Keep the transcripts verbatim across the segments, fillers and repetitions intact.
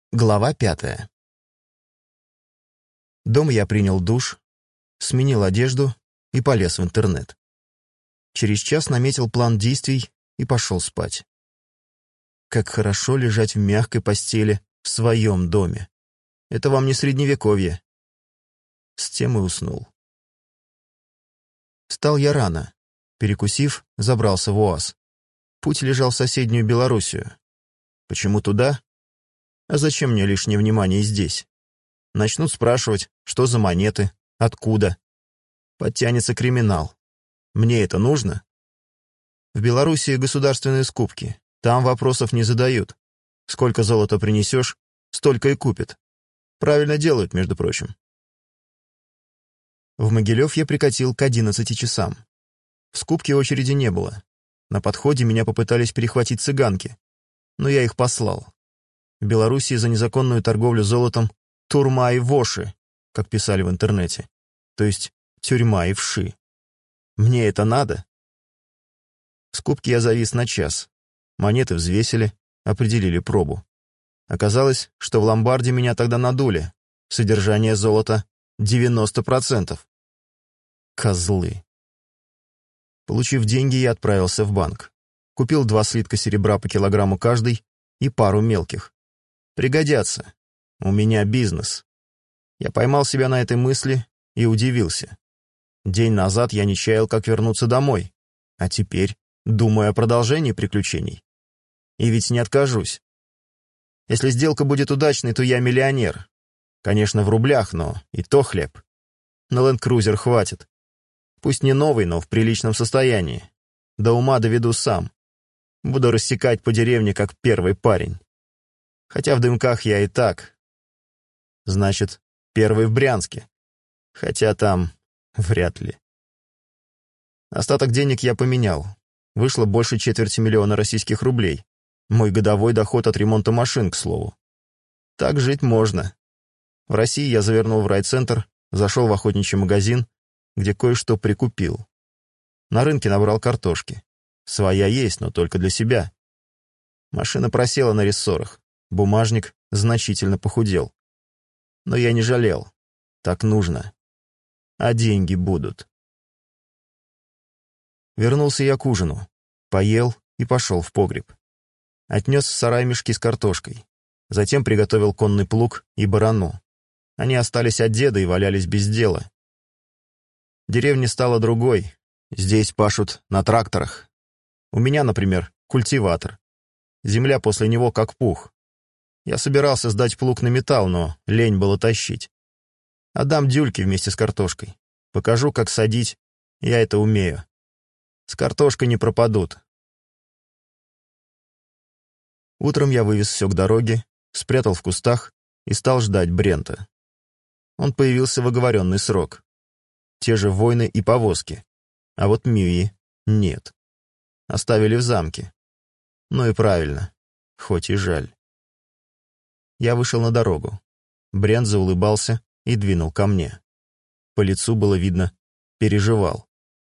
Глава пятая. Дома я принял душ, сменил одежду и полез в интернет. Через час наметил план действий и пошел спать. Как хорошо лежать в мягкой постели в своем доме. Это вам не средневековье. С тем и уснул. Встал я рано. Перекусив, забрался в УАЗ. Путь лежал в соседнюю Белоруссию. Почему туда? А зачем мне лишнее внимание здесь? Начнут спрашивать, что за монеты, откуда. Подтянется криминал. Мне это нужно? В Белоруссии государственные скупки. Там вопросов не задают. Сколько золота принесешь, столько и купят. Правильно делают, между прочим. В Могилев я прикатил к одиннадцати часам. В скупке очереди не было. На подходе меня попытались перехватить цыганки, но я их послал. В Белоруссии за незаконную торговлю золотом турма и воши, как писали в интернете, то есть тюрьма и вши. Мне это надо? В скупке я завис на час. Монеты взвесили, определили пробу. Оказалось, что в ломбарде меня тогда надули. Содержание золота девяносто процентов. Козлы. Получив деньги, я отправился в банк. Купил два слитка серебра по килограмму каждый и пару мелких. Пригодятся. У меня бизнес. Я поймал себя на этой мысли и удивился. День назад я не чаял, как вернуться домой. А теперь думаю о продолжении приключений. И ведь не откажусь. Если сделка будет удачной, то я миллионер. Конечно, в рублях, но и то хлеб. На ленд-крузер хватит. Пусть не новый, но в приличном состоянии. До ума доведу сам. Буду рассекать по деревне, как первый парень. Хотя в дымках я и так. Значит, первый в Брянске. Хотя там вряд ли. Остаток денег я поменял. Вышло больше четверти миллиона российских рублей. Мой годовой доход от ремонта машин, к слову. Так жить можно. В России я завернул в райцентр, зашел в охотничий магазин, где кое-что прикупил. На рынке набрал картошки. Своя есть, но только для себя. Машина просела на рессорах. Бумажник значительно похудел. Но я не жалел. Так нужно. А деньги будут. Вернулся я к ужину. Поел и пошел в погреб. Отнес в сарай мешки с картошкой. Затем приготовил конный плуг и барану. Они остались от деда и валялись без дела. Деревня стала другой. Здесь пашут на тракторах. У меня, например, культиватор. Земля после него как пух. Я собирался сдать плуг на металл, но лень было тащить. Отдам дюльки вместе с картошкой. Покажу, как садить. Я это умею. С картошкой не пропадут. Утром я вывез все к дороге, спрятал в кустах и стал ждать Брента. Он появился в оговоренный срок. Те же войны и повозки. А вот Мюи нет. Оставили в замке. Ну и правильно, хоть и жаль. Я вышел на дорогу. Брент заулыбался и двинул ко мне. По лицу было видно, переживал.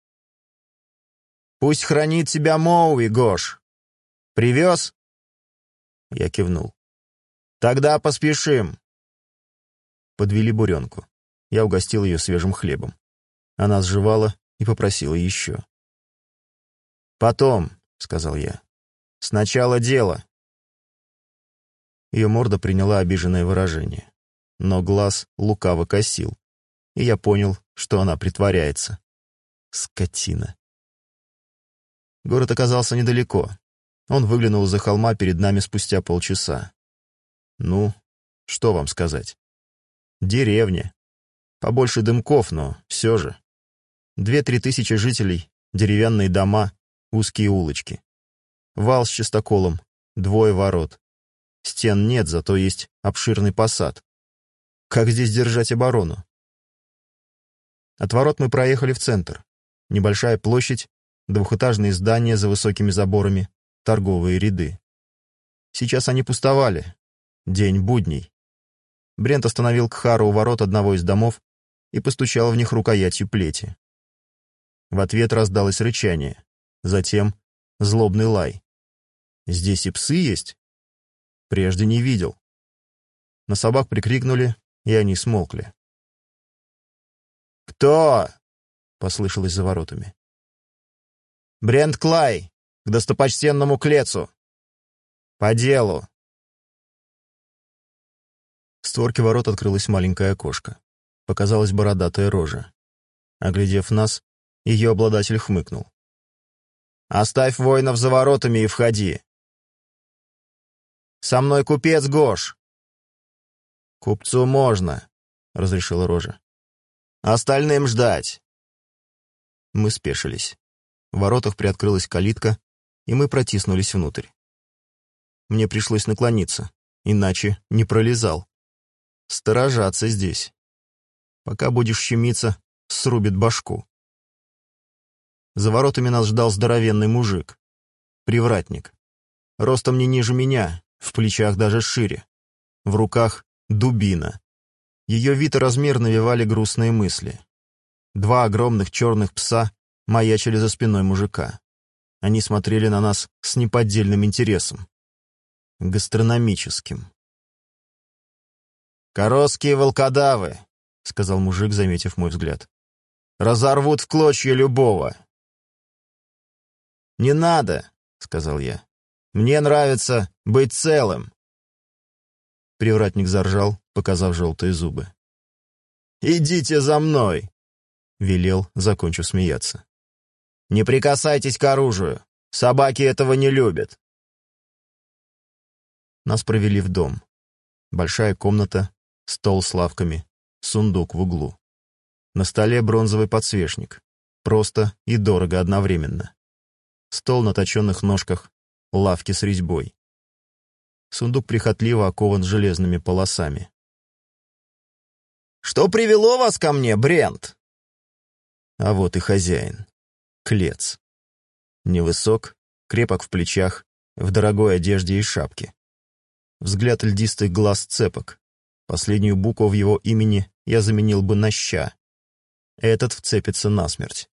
«Пусть хранит тебя Моуи, Гош! Привез?» Я кивнул. «Тогда поспешим!» Подвели буренку. Я угостил ее свежим хлебом. Она сживала и попросила еще. «Потом», — сказал я, — «сначала дело». Ее морда приняла обиженное выражение, но глаз лукаво косил, и я понял, что она притворяется. Скотина. Город оказался недалеко. Он выглянул из-за холма перед нами спустя полчаса. Ну, что вам сказать? Деревня. Побольше дымков, но все же. Две-три тысячи жителей, деревянные дома, узкие улочки. Вал с частоколом, двое ворот. Стен нет, зато есть обширный посад. Как здесь держать оборону? От ворот мы проехали в центр. Небольшая площадь, двухэтажные здания за высокими заборами, торговые ряды. Сейчас они пустовали. День будний. Брент остановил Кхару у ворот одного из домов и постучал в них рукоятью плети. В ответ раздалось рычание. Затем злобный лай. Здесь и псы есть? Прежде не видел. На собак прикрикнули, и они смолкли. «Кто?» — послышалось за воротами. «Брент Клай, к достопочтенному Клецу. По делу». В створке ворот открылось маленькое окошко. Показалась бородатая рожа. Оглядев нас, ее обладатель хмыкнул. «Оставь воинов за воротами и входи. Со мной купец Гош». «Купцу можно», — разрешила рожа. «Остальным ждать». Мы спешились. В воротах приоткрылась калитка, и мы протиснулись внутрь. Мне пришлось наклониться, иначе не пролезал. Сторожаться здесь. Пока будешь щемиться, срубит башку. За воротами нас ждал здоровенный мужик. Привратник. Ростом не ниже меня, в плечах даже шире. В руках дубина. Ее вид и размер навевали грустные мысли. Два огромных черных пса маячили за спиной мужика. Они смотрели на нас с неподдельным интересом. Гастрономическим. «Коросские волкодавы», — сказал мужик, заметив мой взгляд. «Разорвут в клочья любого». «Не надо», — сказал я. «Мне нравится быть целым». Привратник заржал, показав желтые зубы. «Идите за мной», — велел, закончив смеяться. «Не прикасайтесь к оружию. Собаки этого не любят». Нас провели в дом. Большая комната, стол с лавками, сундук в углу. На столе бронзовый подсвечник. Просто и дорого одновременно. Стол на точенных ножках, лавки с резьбой. Сундук прихотливо окован железными полосами. «Что привело вас ко мне, Брент?» А вот и хозяин. Клец. Невысок, крепок в плечах, в дорогой одежде и шапке. Взгляд льдистых глаз цепок. Последнюю букву в его имени я заменил бы на «ща». Этот вцепится насмерть.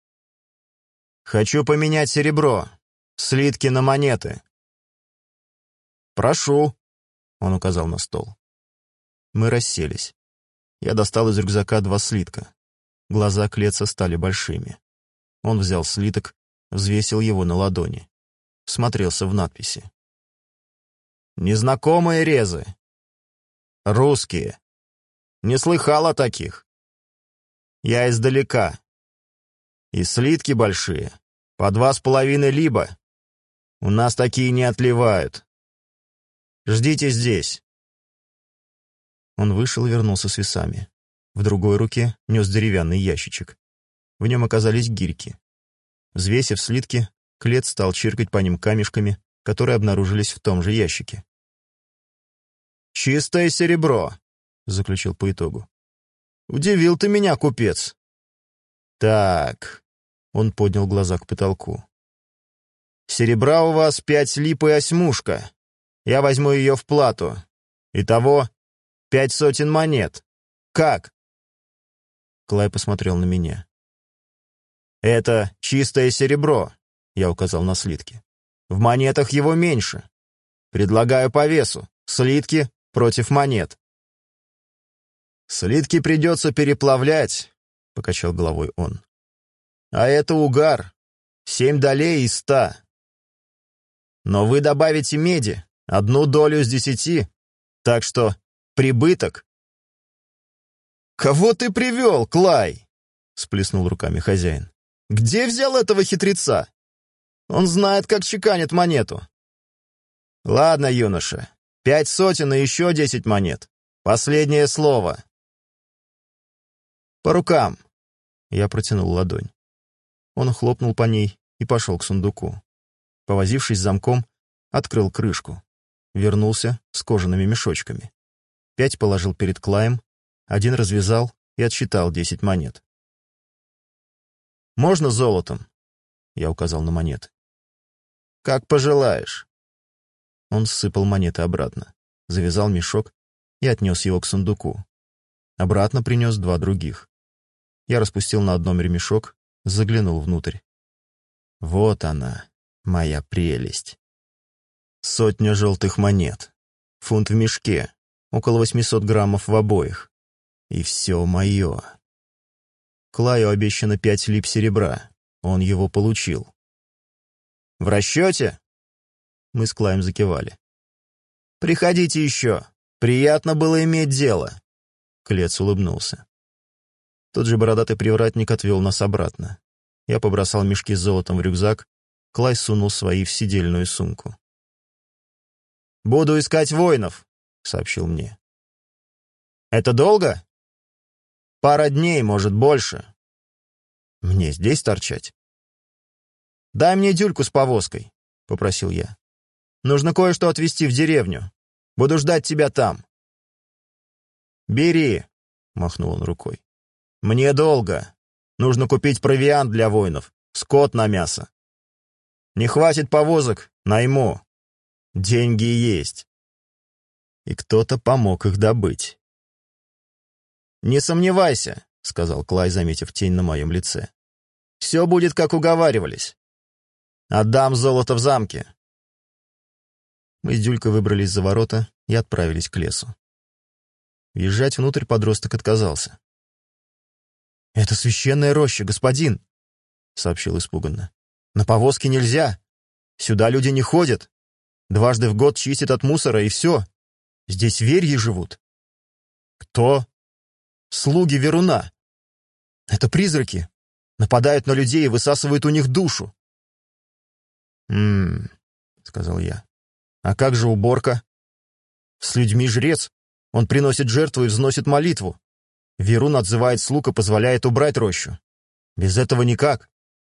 «Хочу поменять серебро. Слитки на монеты». «Прошу», — он указал на стол. Мы расселись. Я достал из рюкзака два слитка. Глаза Клеца стали большими. Он взял слиток, взвесил его на ладони. Всмотрелся в надписи. «Незнакомые резы. Русские. Не слыхал о таких. Я издалека. И слитки большие. По два с половиной либа. У нас такие не отливают. Ждите здесь». Он вышел и вернулся с весами. В другой руке нес деревянный ящичек. В нем оказались гирьки. Взвесив слитки, Клец стал чиркать по ним камешками, которые обнаружились в том же ящике. «Чистое серебро», — заключил по итогу. «Удивил ты меня, купец». «Так», — он поднял глаза к потолку. «Серебра у вас пять лип и осьмушка. Я возьму ее в плату. Итого пять сотен монет. Как?» Клай посмотрел на меня. «Это чистое серебро», — я указал на слитки. «В монетах его меньше. Предлагаю по весу. Слитки против монет». «Слитки придется переплавлять», — покачал головой он. «А это угар. Семь долей из ста. Но вы добавите меди, одну долю из десяти, так что прибыток». «Кого ты привел, Клай?» — сплеснул руками хозяин. «Где взял этого хитреца? Он знает, как чеканит монету». «Ладно, юноша, пять сотен и еще десять монет. Последнее слово». «По рукам!» — я протянул ладонь. Он хлопнул по ней и пошел к сундуку. Повозившись с замком, открыл крышку. Вернулся с кожаными мешочками. Пять положил перед Клаем, один развязал и отсчитал десять монет. «Можно золотом?» — я указал на монеты. «Как пожелаешь». Он ссыпал монеты обратно, завязал мешок и отнес его к сундуку. Обратно принес два других. Я распустил на одном ремешок, заглянул внутрь. Вот она, моя прелесть. Сотня желтых монет. Фунт в мешке. около восемьсот граммов в обоих. И все мое. Клаю обещано пять лип серебра. Он его получил. «В расчете?» Мы с Клаем закивали. «Приходите еще. Приятно было иметь дело». Клец улыбнулся. Тот же бородатый привратник отвел нас обратно. Я побросал мешки с золотом в рюкзак, Клай сунул свои в сидельную сумку. «Буду искать воинов», — сообщил мне. «Это долго?» «Пара дней, может, больше». «Мне здесь торчать?» «Дай мне дюльку с повозкой», — попросил я. «Нужно кое-что отвезти в деревню. Буду ждать тебя там». «Бери», — махнул он рукой. «Мне долго. Нужно купить провиант для воинов, скот на мясо. Не хватит повозок, найму. Деньги есть». И кто-то помог их добыть. «Не сомневайся», — сказал Клай, заметив тень на моем лице. «Все будет, как уговаривались. Отдам золото в замке». Мы с Дюлькой выбрались за ворота и отправились к лесу. Въезжать внутрь подросток отказался. «Это священная роща, господин», — сообщил испуганно. «На повозке нельзя. Сюда люди не ходят. Дважды в год чистят от мусора, и все. Здесь верьи живут». «Кто?» «Слуги Веруна. Это призраки. Нападают на людей и высасывают у них душу». «М-м», — сказал я. «А как же уборка?» «С людьми жрец. Он приносит жертву и взносит молитву. Верун отзывает слуг и позволяет убрать рощу. Без этого никак».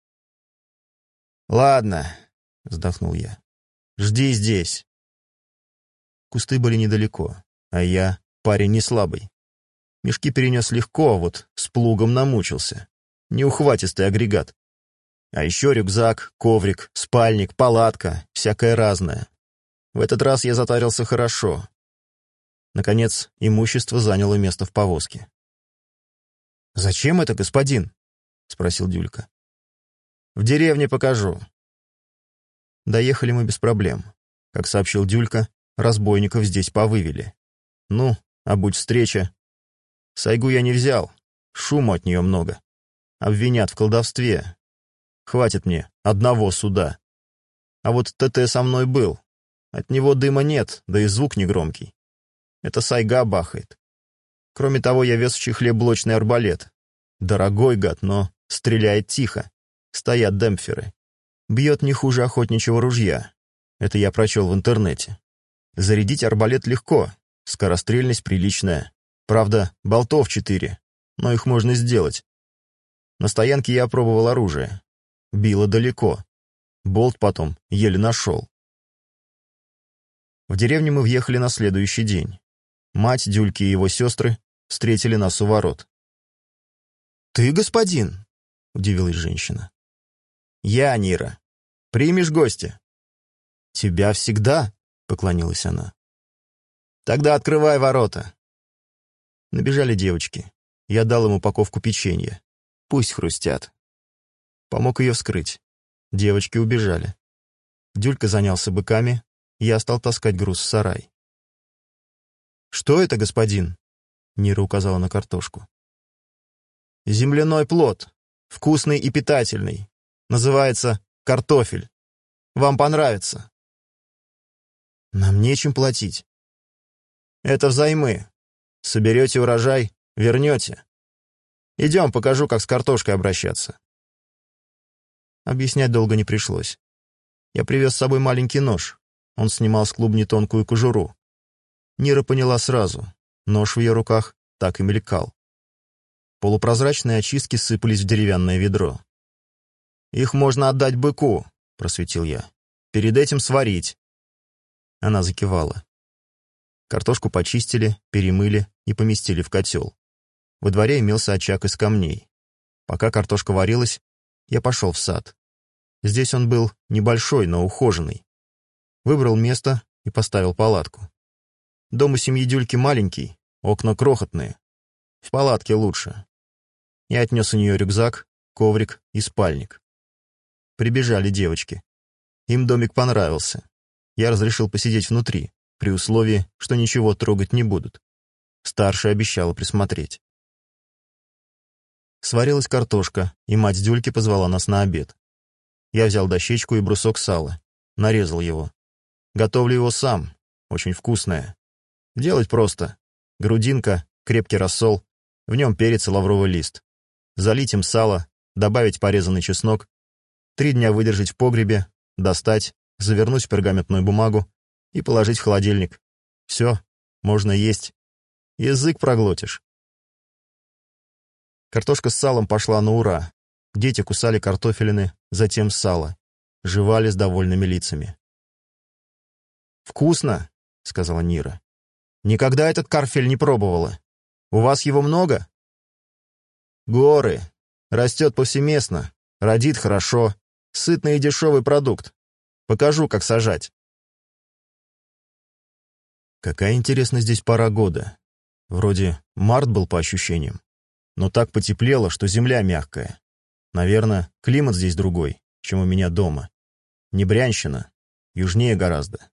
«Ладно», — вздохнул я. «Жди здесь». Кусты были недалеко, а я парень не слабый. Мешки перенес легко, а вот с плугом намучился. Неухватистый агрегат. А еще рюкзак, коврик, спальник, палатка, всякое разное. В этот раз я затарился хорошо. Наконец, имущество заняло место в повозке. «Зачем это, господин?» — спросил Дюлька. «В деревне покажу». Доехали мы без проблем. Как сообщил Дюлька, разбойников здесь повывели. Ну, а будь встреча. Сайгу я не взял, шума от нее много. Обвинят в колдовстве. Хватит мне одного суда. А вот ТТ со мной был. От него дыма нет, да и звук негромкий. Это Сайга бахает. Кроме того, я вез в чехле блочный арбалет. Дорогой гад, но стреляет тихо. Стоят демпферы. Бьет не хуже охотничьего ружья. Это я прочел в интернете. Зарядить арбалет легко, скорострельность приличная. Правда, болтов четыре, но их можно сделать. На стоянке я опробовал оружие. Било далеко. Болт потом еле нашел. В деревню мы въехали на следующий день. Мать, Дюльки и его сестры встретили нас у ворот. «Ты, господин?» — удивилась женщина. «Я, Нира. Примешь гостя?» «Тебя всегда», — поклонилась она. «Тогда открывай ворота». Набежали девочки. Я дал им упаковку печенья. Пусть хрустят. Помог ее вскрыть. Девочки убежали. Дюлька занялся быками, я стал таскать груз в сарай. «Что это, господин?» Нира указала на картошку. «Земляной плод. Вкусный и питательный. Называется картофель. Вам понравится». «Нам нечем платить». «Это взаймы. Соберете урожай, вернете. Идем, покажу, как с картошкой обращаться». Объяснять долго не пришлось. Я привез с собой маленький нож. Он снимал с клубни тонкую кожуру. Нира поняла сразу. Нож в ее руках так и мелькал. Полупрозрачные очистки сыпались в деревянное ведро. «Их можно отдать быку», — просветил я. «Перед этим сварить». Она закивала. Картошку почистили, перемыли и поместили в котел. Во дворе имелся очаг из камней. Пока картошка варилась, я пошел в сад. Здесь он был небольшой, но ухоженный. Выбрал место и поставил палатку. Дом у семьи Дюльки маленький, окна крохотные. В палатке лучше. Я отнес у нее рюкзак, коврик и спальник. Прибежали девочки. Им домик понравился. Я разрешил посидеть внутри, при условии, что ничего трогать не будут. Старшая обещала присмотреть. Сварилась картошка, и мать Дюльки позвала нас на обед. Я взял дощечку и брусок сала, нарезал его. Готовлю его сам, очень вкусное. Делать просто. Грудинка, крепкий рассол, в нем перец и лавровый лист. Залить им сало, добавить порезанный чеснок, три дня выдержать в погребе, достать, завернуть в пергаментную бумагу и положить в холодильник. Все, можно есть. Язык проглотишь. Картошка с салом пошла на ура. Дети кусали картофелины, затем сало. Жевали с довольными лицами. «Вкусно», — сказала Нира. «Никогда этот карфель не пробовала. У вас его много?» «Горы. Растет повсеместно. Родит хорошо. Сытный и дешевый продукт. Покажу, как сажать». Какая интересна здесь пора года. Вроде март был по ощущениям. Но так потеплело, что земля мягкая. Наверное, климат здесь другой, чем у меня дома. Не Брянщина, южнее гораздо.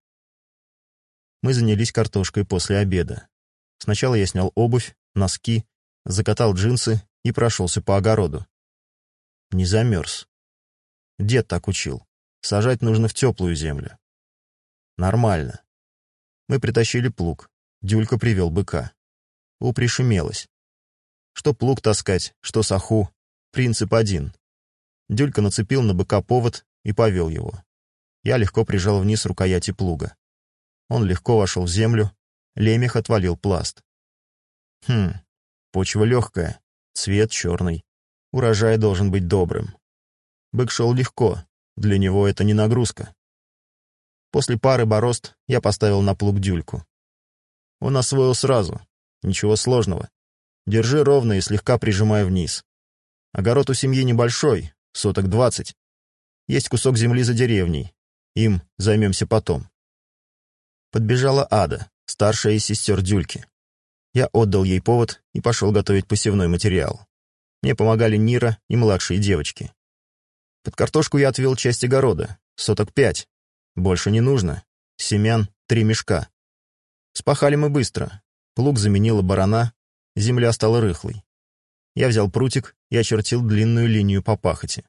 Мы занялись картошкой после обеда. Сначала я снял обувь, носки, закатал джинсы и прошелся по огороду. Не замерз. Дед так учил. Сажать нужно в теплую землю. Нормально. Мы притащили плуг. Дюлька привел быка. Упришемелось. Что плуг таскать, что саху. Принцип один. Дюлька нацепил на быка повод и повел его. Я легко прижал вниз рукояти плуга. Он легко вошел в землю, лемех отвалил пласт. Хм, почва легкая, цвет черный. Урожай должен быть добрым. Бык шел легко, для него это не нагрузка. После пары борозд я поставил на плуг Дюльку. Он освоил сразу, ничего сложного. Держи ровно и слегка прижимай вниз. Огород у семьи небольшой, соток двадцать. Есть кусок земли за деревней. Им займемся потом. Подбежала Ада, старшая из сестер Дюльки. Я отдал ей повод и пошел готовить посевной материал. Мне помогали Нира и младшие девочки. Под картошку я отвел часть огорода, соток пять. Больше не нужно. Семян три мешка. Спахали мы быстро. Плуг заменила барана, земля стала рыхлой. Я взял прутик и очертил длинную линию по пахоте.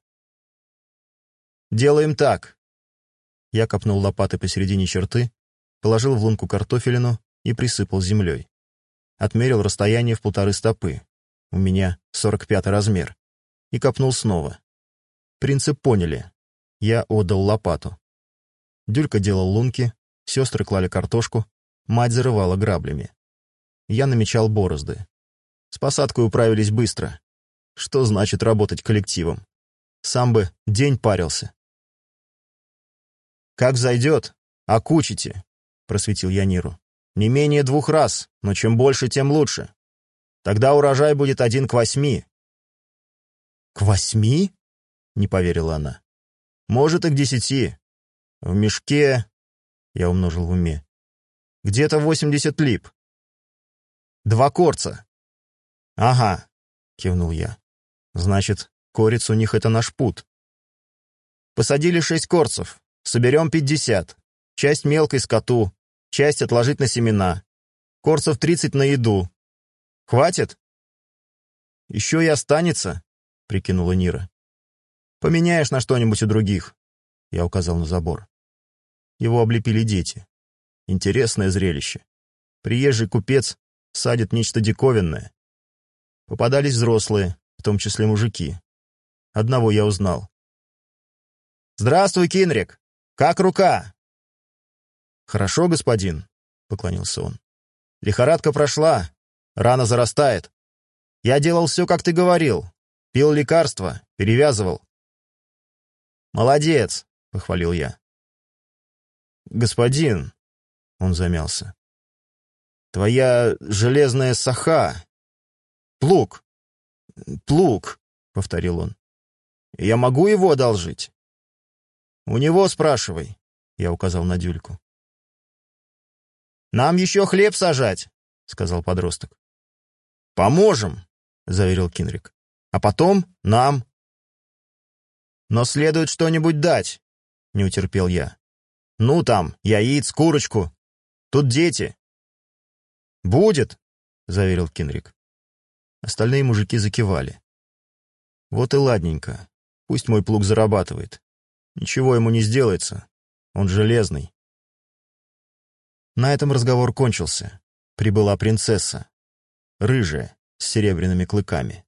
«Делаем так». Я копнул лопатой посередине черты, положил в лунку картофелину и присыпал землей. Отмерил расстояние в полторы стопы. У меня сорок пятый размер. И копнул снова. Принцип поняли. Я отдал лопату. Дюлька делал лунки, сестры клали картошку, мать зарывала граблями. Я намечал борозды. С посадкой управились быстро. Что значит работать коллективом? Сам бы день парился. «Как зайдет, окучите», — просветил я Ниру. «Не менее двух раз, но чем больше, тем лучше. Тогда урожай будет один к восьми». «К восьми?» — не поверила она. «Может, и к десяти. В мешке...» — я умножил в уме. «Где-то восемьдесят лип. Два корца». «Ага», — кивнул я. «Значит, корец у них — это наш пуд». «Посадили шесть корцев. Соберем пятьдесят. Часть мелкой скоту, часть отложить на семена. Корцев тридцать на еду. Хватит?» «Еще и останется», — прикинула Нира. «Поменяешь на что-нибудь у других», — я указал на забор. Его облепили дети. Интересное зрелище. Приезжий купец садит нечто диковинное. Попадались взрослые, в том числе мужики. Одного я узнал. «Здравствуй, Кинрик! Как рука?» «Хорошо, господин», — поклонился он. «Лихорадка прошла, рана зарастает. Я делал все, как ты говорил. Пил лекарства, перевязывал». «Молодец», — похвалил я. «Господин», — он замялся, — «твоя железная саха. Плуг, плуг», — повторил он. «Я могу его одолжить?» «У него спрашивай», — я указал на Дюльку. «Нам еще хлеб сажать», — сказал подросток. «Поможем», — заверил Кинрик. «А потом нам». «Но следует что-нибудь дать», — не утерпел я. «Ну там, яиц, курочку. Тут дети!» «Будет!» — заверил Кинрик. Остальные мужики закивали. «Вот и ладненько. Пусть мой плуг зарабатывает. Ничего ему не сделается. Он железный». На этом разговор кончился. Прибыла принцесса. Рыжая, с серебряными клыками.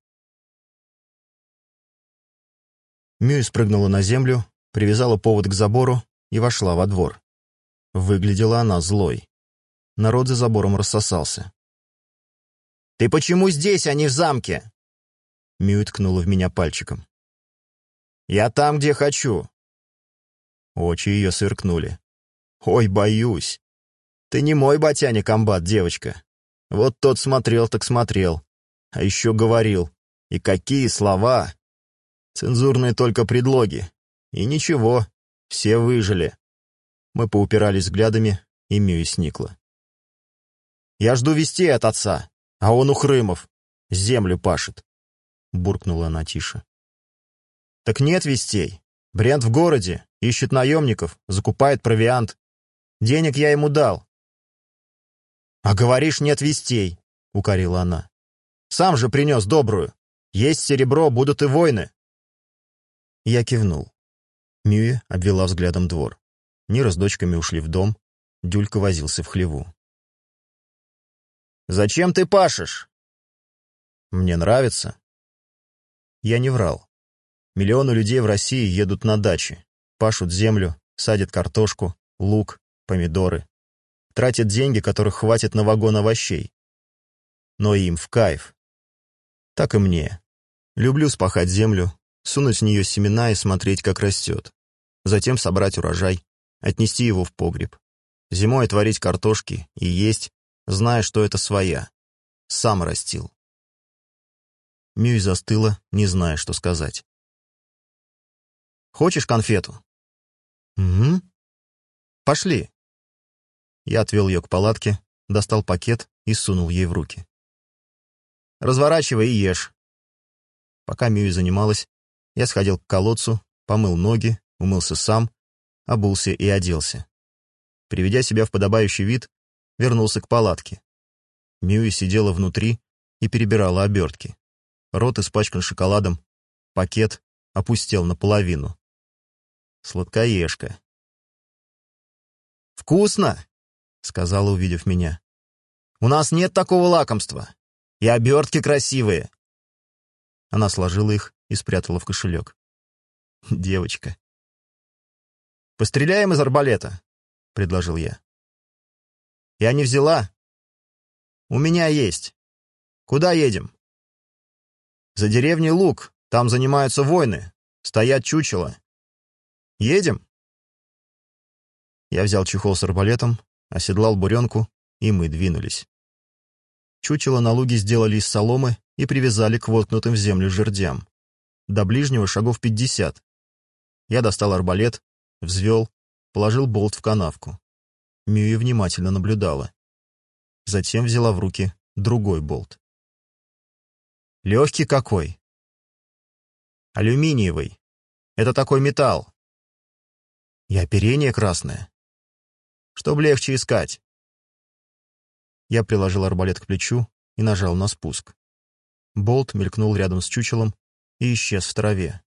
Мюй спрыгнула на землю, привязала повод к забору и вошла во двор. Выглядела она злой. Народ за забором рассосался. «Ты почему здесь, а не в замке?» Мюй ткнула в меня пальчиком. «Я там, где хочу». Очи ее сверкнули. «Ой, боюсь. Ты не мой ботяник-комбат, девочка. Вот тот смотрел так смотрел. А еще говорил. И какие слова! Цензурные только предлоги. И ничего, все выжили». Мы поупирались взглядами, и Мюй сникла. «Я жду вестей от отца, а он у Хрымов. Землю пашет», — буркнула она тише. «Так нет вестей. Брент в городе, ищет наемников, закупает провиант. Денег я ему дал». «А говоришь, нет вестей», — укорила она. «Сам же принес добрую. Есть серебро, будут и войны». Я кивнул. Мюи обвела взглядом двор. Нира с дочками ушли в дом, Дюлька возился в хлеву. «Зачем ты пашешь?» «Мне нравится». Я не врал. Миллионы людей в России едут на дачи, пашут землю, садят картошку, лук, помидоры, тратят деньги, которых хватит на вагон овощей. Но им в кайф. Так и мне. Люблю спахать землю, сунуть в нее семена и смотреть, как растет. Затем собрать урожай, отнести его в погреб. Зимой отварить картошки и есть, зная, что это своя. Сам растил. Мюй застыла, не зная, что сказать. «Хочешь конфету?» «Угу. Пошли». Я отвел ее к палатке, достал пакет и сунул ей в руки. «Разворачивай и ешь». Пока Мюй занималась, я сходил к колодцу, помыл ноги, умылся сам, обулся и оделся. Приведя себя в подобающий вид, вернулся к палатке. Мюи сидела внутри и перебирала обертки. Рот испачкан шоколадом, пакет опустел наполовину. Сладкоежка. «Вкусно!» — сказала, увидев меня. «У нас нет такого лакомства. И обертки красивые». Она сложила их и спрятала в кошелек. Девочка. «Постреляем из арбалета», — предложил я. «Я не взяла». «У меня есть. Куда едем?» «За деревней Луг, там занимаются войны, стоят чучела. Едем?» Я взял чехол с арбалетом, оседлал буренку, и мы двинулись. Чучело на луге сделали из соломы и привязали к воткнутым в землю жердям. До ближнего шагов пятьдесят. Я достал арбалет, взвел, положил болт в канавку. Мюи внимательно наблюдала. Затем взяла в руки другой болт. «Легкий какой!» «Алюминиевый. Это такой металл. И оперение красное. Чтоб легче искать». Я приложил арбалет к плечу и нажал на спуск. Болт мелькнул рядом с чучелом и исчез в траве.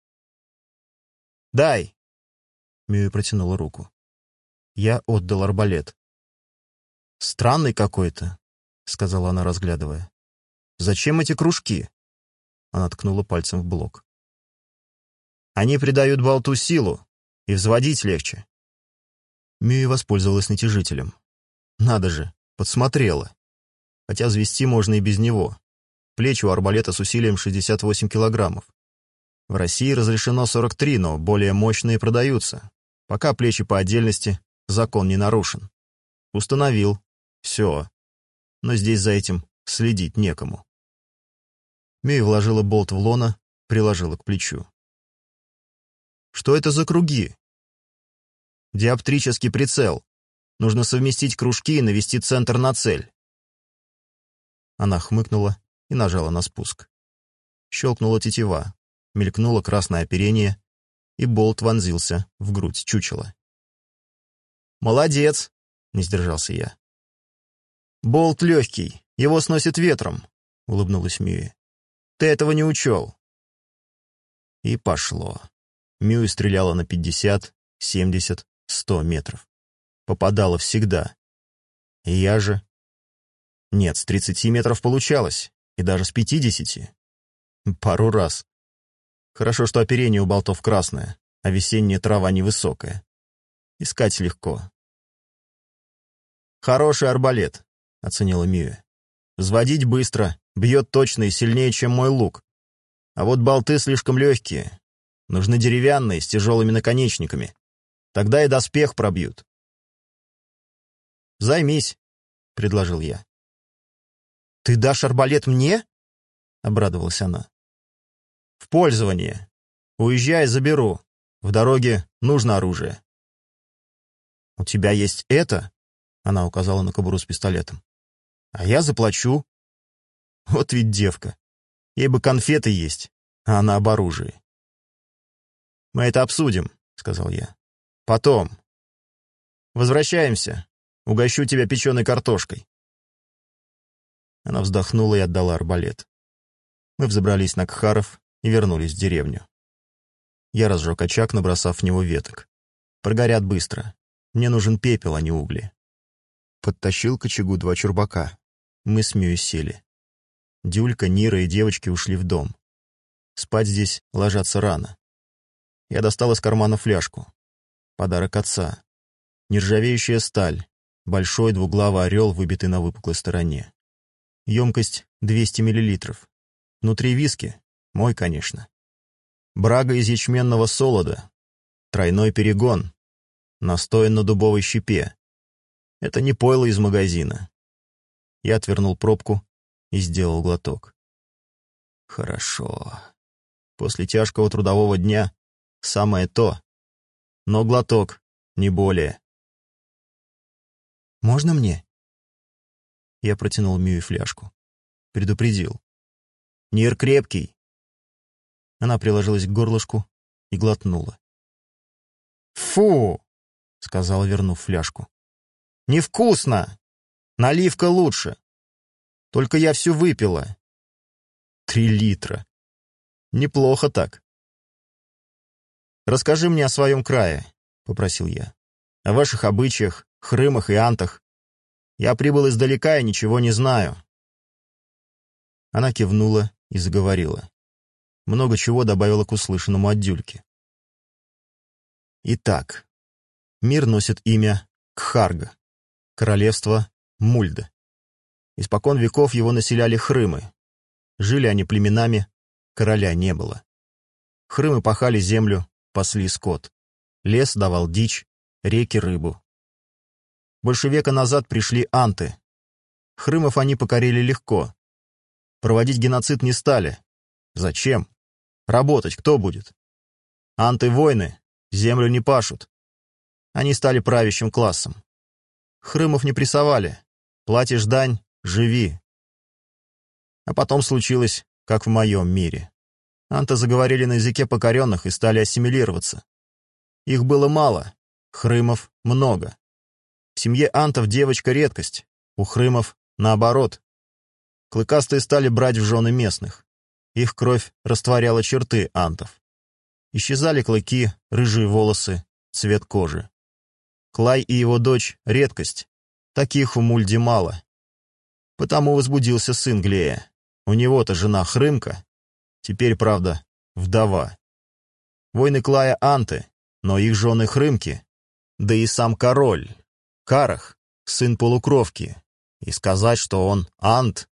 «Дай!» Мюи протянула руку. Я отдал арбалет. «Странный какой-то», — сказала она, разглядывая. «Зачем эти кружки?» Она ткнула пальцем в блок. «Они придают болту силу, и взводить легче». Мюи воспользовалась натяжителем. Надо же, подсмотрела. Хотя взвести можно и без него. Плечи у арбалета с усилием шестьдесят восемь килограммов. В России разрешено сорок три, но более мощные продаются. Пока плечи по отдельности, закон не нарушен. Установил. Все. Но здесь за этим следить некому. Мюи вложила болт в лона, приложила к плечу. «Что это за круги?» «Диоптрический прицел. Нужно совместить кружки и навести центр на цель». Она хмыкнула и нажала на спуск. Щелкнула тетива, мелькнуло красное оперение, и болт вонзился в грудь чучела. «Молодец! — не сдержался я. «Болт легкий, его сносит ветром», — улыбнулась Мюи. «Ты этого не учел». И пошло. Мюи стреляла на пятьдесят, семьдесят, сто метров. Попадала всегда. И я же... Нет, с тридцати метров получалось, и даже с пятидесяти. Пару раз. Хорошо, что оперение у болтов красное, а весенняя трава невысокая. Искать легко. «Хороший арбалет», — оценила Мюи. «Взводить быстро, бьет точно и сильнее, чем мой лук. А вот болты слишком легкие. Нужны деревянные, с тяжелыми наконечниками. Тогда и доспех пробьют». «Займись», — предложил я. «Ты дашь арбалет мне?» — обрадовалась она. «В пользование. Уезжай, заберу. В дороге нужно оружие». «У тебя есть это?» — она указала на кобуру с пистолетом. «А я заплачу». Вот ведь девка. Ей бы конфеты есть, а она об оружии. «Мы это обсудим», — сказал я. «Потом. Возвращаемся. Угощу тебя печеной картошкой». Она вздохнула и отдала арбалет. Мы взобрались на Кхаров и вернулись в деревню. Я разжег очаг, набросав в него веток. Прогорят быстро. Мне нужен пепел, а не угли. Подтащил к очагу два чурбака. Мы с Мюей сели. Дюлька, Нира и девочки ушли в дом. Спать здесь ложатся рано. Я достал из кармана фляжку. Подарок отца. Нержавеющая сталь. Большой двуглавый орел, выбитый на выпуклой стороне. Емкость двести миллилитров. Внутри виски. Мой, конечно. Брага из ячменного солода. Тройной перегон. Настоян на дубовой щепе. Это не пойло из магазина. Я отвернул пробку и сделал глоток. Хорошо. После тяжкого трудового дня самое то. Но глоток, не более. «Можно мне?» Я протянул Мюи фляжку. Предупредил. «Нир крепкий». Она приложилась к горлышку и глотнула. «Фу!» — сказала, вернув фляжку. «Невкусно! Наливка лучше. Только я всю выпила. Три литра. Неплохо так». «Расскажи мне о своем крае», — попросил я. «О ваших обычаях, хрымах и антах. Я прибыл издалека и ничего не знаю». Она кивнула и заговорила. Много чего добавила к услышанному от Дюльки. Итак, мир носит имя Кхарга, королевство Мульда. Испокон веков его населяли хрымы. Жили они племенами, короля не было. Хрымы пахали землю, пасли скот. Лес давал дичь, реки — рыбу. Больше века назад пришли анты. Хрымов они покорили легко. Проводить геноцид не стали. Зачем? Работать кто будет? Анты-войны землю не пашут. Они стали правящим классом. Хрымов не прессовали. Платишь дань — живи. А потом случилось, как в моем мире. Анты заговорили на языке покоренных и стали ассимилироваться. Их было мало, хрымов много. В семье антов девочка — редкость, у хрымов — наоборот. Клыкастые стали брать в жены местных. Их кровь растворяла черты антов. Исчезали клыки, рыжие волосы, цвет кожи. Клай и его дочь — редкость. Таких у Мульди мало. Потому возбудился сын Глея. У него-то жена хрымка. Теперь, правда, вдова. Войны Клая — анты, но их жены хрымки. Да и сам король, Карах, сын полукровки. И сказать, что он ант...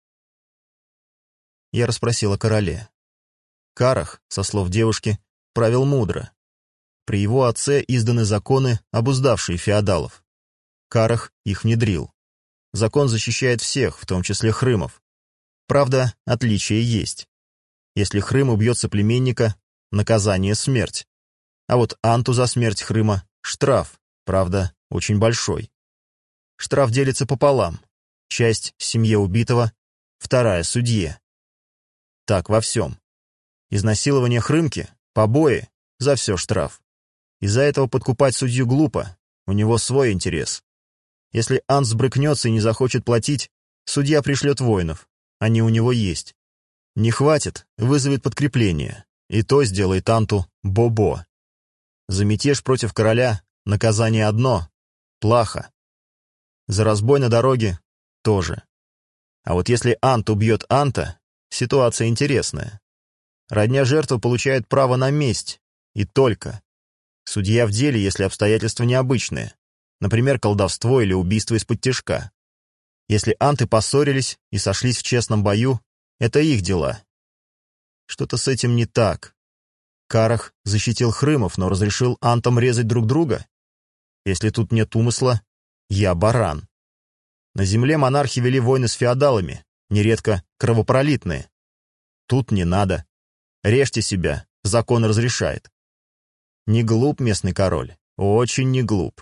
Я расспросил о короле. Карах, со слов девушки, правил мудро. При его отце изданы законы, обуздавшие феодалов. Карах их внедрил. Закон защищает всех, в том числе хрымов. Правда, отличия есть. Если хрым убьет соплеменника, наказание — смерть. А вот анту за смерть хрыма — штраф, правда, очень большой. Штраф делится пополам. Часть — семье убитого, вторая — судье. Так во всем. Изнасилование хрымки, побои — за все штраф. Из-за этого подкупать судью глупо, у него свой интерес. Если Ант сбрыкнется и не захочет платить, судья пришлет воинов. Они у него есть. Не хватит, вызовет подкрепление. И то сделает Анту бо-бо. За мятеж против короля наказание одно — плаха. За разбой на дороге — тоже. А вот если Ант убьет Анта, ситуация интересная. Родня жертвы получает право на месть. И только. Судья в деле, если обстоятельства необычные. Например, колдовство или убийство из-под тишка. Если анты поссорились и сошлись в честном бою, это их дела. Что-то с этим не так. Карах защитил хрымов, но разрешил антам резать друг друга? Если тут нет умысла, я баран. На земле монархи вели войны с феодалами, нередко кровопролитные. Тут не надо. Режьте себя, закон разрешает. Не глуп местный король, очень не глуп.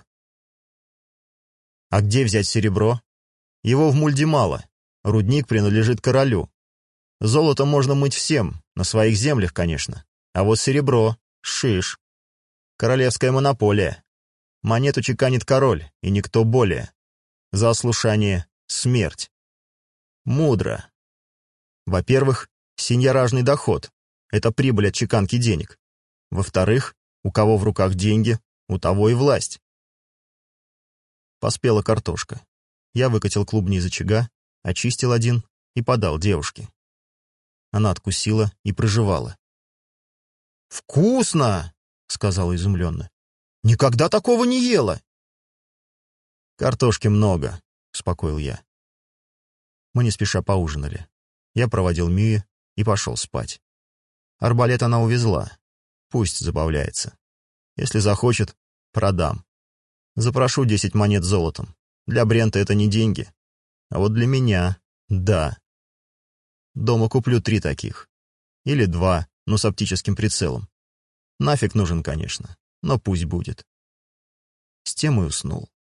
А где взять серебро? Его в Мульде мало. Рудник принадлежит королю. Золото можно мыть всем, на своих землях, конечно. А вот серебро — шиш. Королевская монополия. Монету чеканит король, и никто более. За ослушание — смерть. Мудро. Во-первых, сеньоражный доход — это прибыль от чеканки денег. Во-вторых, у кого в руках деньги, у того и власть. Поспела картошка. Я выкатил клубни из очага, очистил один и подал девушке. Она откусила и прожевала. «Вкусно!» — сказала изумленно. «Никогда такого не ела!» «Картошки много», — успокоил я. Мы не спеша поужинали. Я проводил Мию и пошел спать. Арбалет она увезла. Пусть забавляется. Если захочет, продам. Запрошу десять монет золотом. Для Брента это не деньги. А вот для меня — да. Дома куплю три таких. Или два, но с оптическим прицелом. Нафиг нужен, конечно, но пусть будет. С тем и уснул.